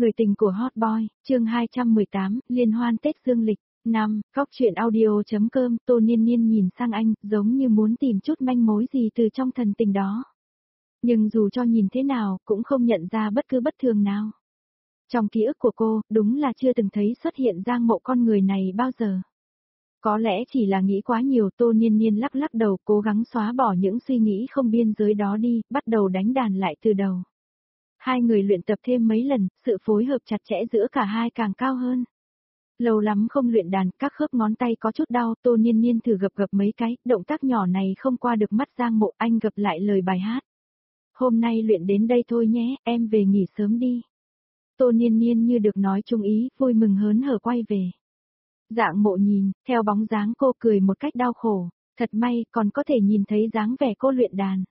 Người tình của Hot Boy, chương 218, liên hoan Tết Dương lịch. 5. Góc truyện audio.com. Tô Niên Niên nhìn sang anh, giống như muốn tìm chút manh mối gì từ trong thần tình đó. Nhưng dù cho nhìn thế nào, cũng không nhận ra bất cứ bất thường nào. Trong ký ức của cô, đúng là chưa từng thấy xuất hiện Giang Mộ con người này bao giờ. Có lẽ chỉ là nghĩ quá nhiều. Tô Niên Niên lắc lắc đầu, cố gắng xóa bỏ những suy nghĩ không biên giới đó đi, bắt đầu đánh đàn lại từ đầu. Hai người luyện tập thêm mấy lần, sự phối hợp chặt chẽ giữa cả hai càng cao hơn. Lâu lắm không luyện đàn, các khớp ngón tay có chút đau. Tô Niên Niên thử gập mấy cái, động tác nhỏ này không qua được mắt Giang Mộ. Anh gập lại lời bài hát. Hôm nay luyện đến đây thôi nhé, em về nghỉ sớm đi. Tô Niên Niên như được nói chung ý, vui mừng hớn hở quay về. Giang Mộ nhìn, theo bóng dáng cô cười một cách đau khổ. Thật may, còn có thể nhìn thấy dáng vẻ cô luyện đàn.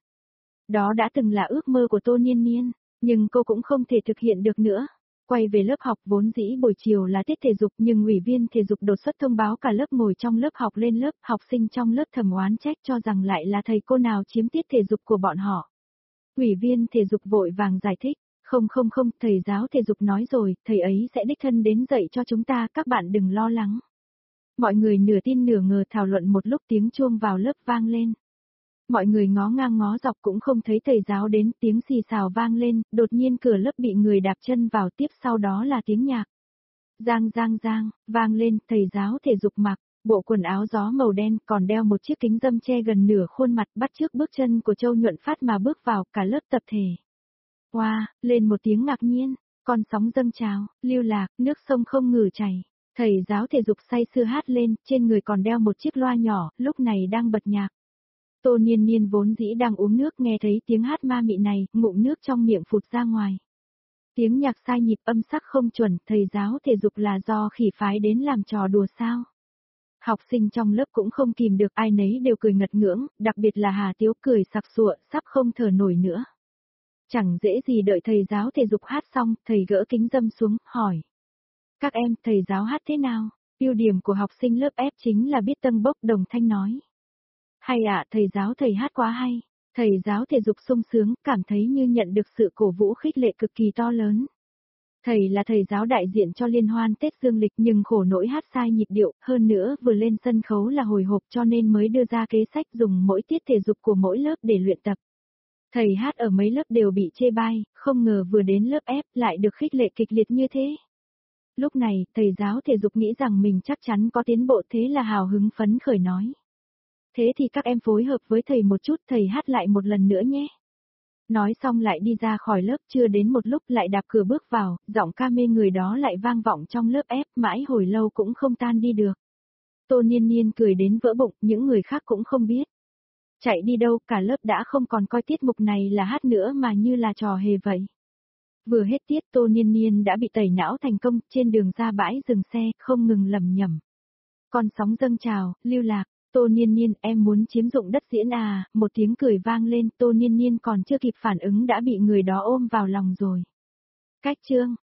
Đó đã từng là ước mơ của Tô Niên Niên. Nhưng cô cũng không thể thực hiện được nữa. Quay về lớp học, vốn dĩ buổi chiều là tiết thể dục, nhưng ủy viên thể dục đột xuất thông báo cả lớp ngồi trong lớp học lên lớp. Học sinh trong lớp thầm oán trách cho rằng lại là thầy cô nào chiếm tiết thể dục của bọn họ. Ủy viên thể dục vội vàng giải thích. Không, thầy giáo thể dục nói rồi, thầy ấy sẽ đích thân đến dạy cho chúng ta, các bạn đừng lo lắng. Mọi người nửa tin nửa ngờ thảo luận một lúc, tiếng chuông vào lớp vang lên. Mọi người ngó ngang ngó dọc cũng không thấy thầy giáo đến, tiếng xì xào vang lên, đột nhiên cửa lớp bị người đạp chân vào, tiếp sau đó là tiếng nhạc. Giang, vang lên, thầy giáo thể dục mặc bộ quần áo gió màu đen, còn đeo một chiếc kính râm che gần nửa khuôn mặt, bắt chước bước chân của Châu Nhuận Phát mà bước vào, cả lớp tập thể. Wow, lên một tiếng ngạc nhiên, con sóng dâng trào, lưu lạc, nước sông không ngừng chảy. Thầy giáo thể dục say sưa hát lên, trên người còn đeo một chiếc loa nhỏ, lúc này đang bật nhạc. Tô Niên Niên vốn dĩ đang uống nước, nghe thấy tiếng hát ma mị này, ngụm nước trong miệng phụt ra ngoài. Tiếng nhạc sai nhịp, âm sắc không chuẩn, thầy giáo thể dục là do khỉ phái đến làm trò đùa sao? Học sinh trong lớp cũng không kìm được, ai nấy đều cười ngật ngưỡng, đặc biệt là Hà Tiếu cười sặc sụa, sắp không thở nổi nữa. Chẳng dễ gì đợi thầy giáo thể dục hát xong, thầy gỡ kính râm xuống, hỏi. Các em, thầy giáo hát thế nào? Ưu điểm của học sinh lớp F chính là biết tâng bốc, đồng thanh nói. Hay ạ, thầy giáo thầy hát quá hay. Thầy giáo thể dục sung sướng, cảm thấy như nhận được sự cổ vũ khích lệ cực kỳ to lớn. Thầy là thầy giáo đại diện cho liên hoan Tết Dương lịch, nhưng khổ nỗi hát sai nhịp điệu, hơn nữa vừa lên sân khấu là hồi hộp, cho nên mới đưa ra kế sách dùng mỗi tiết thể dục của mỗi lớp để luyện tập. Thầy hát ở mấy lớp đều bị chê bai, không ngờ vừa đến lớp F lại được khích lệ kịch liệt như thế. Lúc này, thầy giáo thể dục nghĩ rằng mình chắc chắn có tiến bộ, thế là hào hứng phấn khởi nói. Thế thì các em phối hợp với thầy một chút, thầy hát lại một lần nữa nhé. Nói xong lại đi ra khỏi lớp, chưa đến một lúc lại đạp cửa bước vào, giọng ca mê người đó lại vang vọng trong lớp F, mãi hồi lâu cũng không tan đi được. Tô Niên Niên cười đến vỡ bụng, những người khác cũng không biết. Chạy đi đâu, cả lớp đã không còn coi tiết mục này là hát nữa mà như là trò hề vậy. Vừa hết tiết, Tô Niên Niên đã bị tẩy não thành công, trên đường ra bãi dừng xe, không ngừng lẩm nhẩm. Con sóng dâng trào, lưu lạc. Tô Niên Niên, em muốn chiếm dụng đất diễn à? Một tiếng cười vang lên, Tô Niên Niên còn chưa kịp phản ứng đã bị người đó ôm vào lòng rồi. Cách chương